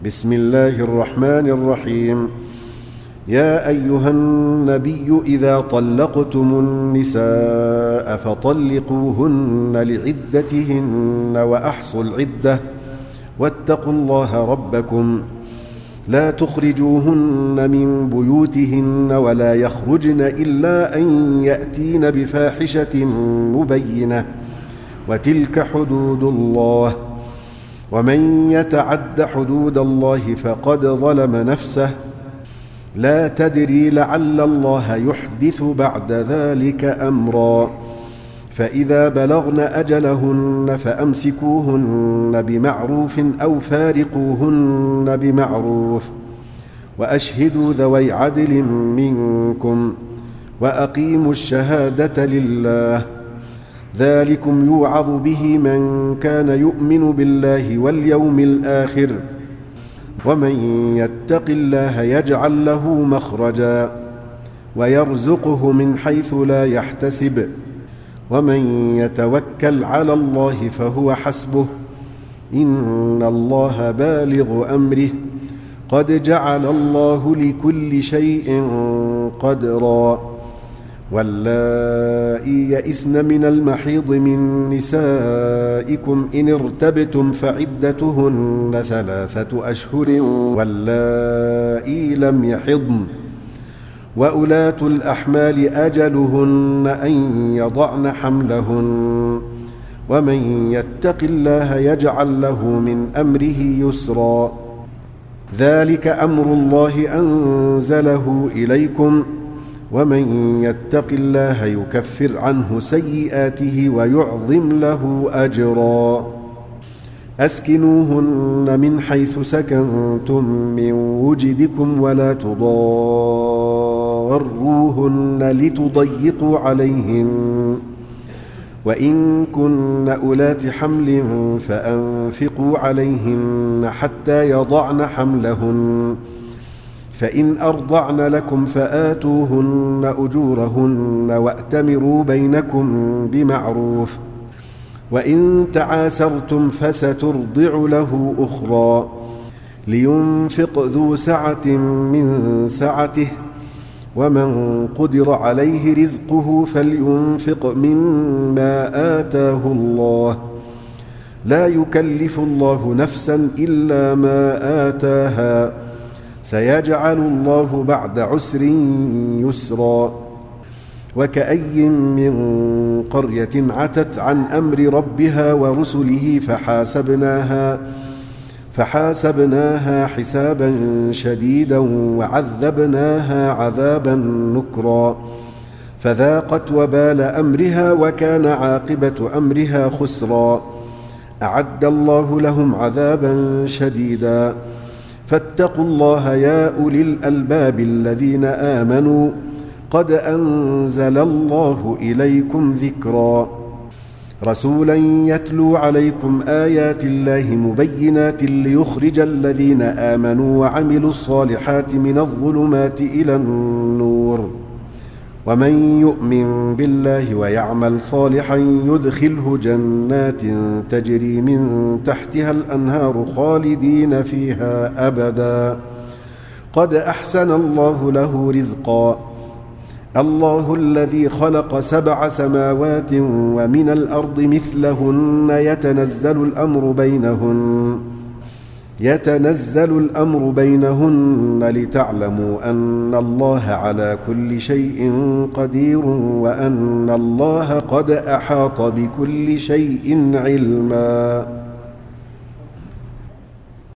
بسم الله الرحمن الرحيم. يا أيها النبي إذا طلقتم النساء فطلقوهن لعدتهن وأحصوا العدة واتقوا الله ربكم لا تخرجوهن من بيوتهن ولا يخرجن إلا أن يأتين بفاحشة مبينة وتلك حدود الله ومن يتعد حدود الله فقد ظلم نفسه لا تدري لعل الله يحدث بعد ذلك أمرا فإذا بلغن أجلهن فأمسكوهن بمعروف أو فارقوهن بمعروف وأشهدوا ذوي عدل منكم وأقيموا الشهادة لله ذلكم يوعظ به من كان يؤمن بالله واليوم الآخر ومن يتق الله يجعل له مخرجا ويرزقه من حيث لا يحتسب ومن يتوكل على الله فهو حسبه إن الله بالغ أمره قد جعل الله لكل شيء قدرا واللائي يئسن من المحيض من نسائكم إن ارتبتم فعدتهن 3 أشهر واللائي لم يحضن وأولاة الأحمال أجلهن أن يضعن حملهن ومن يتق الله يجعل له من أمره يسرا ذلك أمر الله أنزله إليكم ومن يتق الله يكفر عنه سيئاته ويعظم له أجرا أسكنوهن من حيث سكنتم من وجدكم ولا تضاروهن لتضيقوا عليهن وإن كن أولات حمل فأنفقوا عليهن حتى يضعن حملهن فإن أرضعن لكم فآتوهن أجورهن وأتمروا بينكم بمعروف وإن تعاسرتم فسترضع له أخرى لينفق ذو سعة من سعته ومن قدر عليه رزقه فلينفق مما آتاه الله لا يكلف الله نفسا إلا ما آتاها سيجعل الله بعد عسر يسرا وكأي من قرية عتت عن أمر ربها ورسله فحاسبناها حسابا شديدا وعذبناها عذابا نكرا فذاقت وبال أمرها وكان عاقبة أمرها خسرا أعد الله لهم عذابا شديدا فاتقوا الله يا أولي الألباب الذين آمنوا قد أنزل الله إليكم ذكرا رسولا يتلو عليكم آيات الله مبينات ليخرج الذين آمنوا وعملوا الصالحات من الظلمات إلى النور ومن يؤمن بالله ويعمل صالحا يدخله جنات تجري من تحتها الأنهار خالدين فيها أبدا قد أحسن الله له رزقا الله الذي خلق 7 سماوات ومن الأرض مثلهن يتنزل الأمر بينهن لتعلموا أن الله على كل شيء قدير وأن الله قد أحاط بكل شيء علما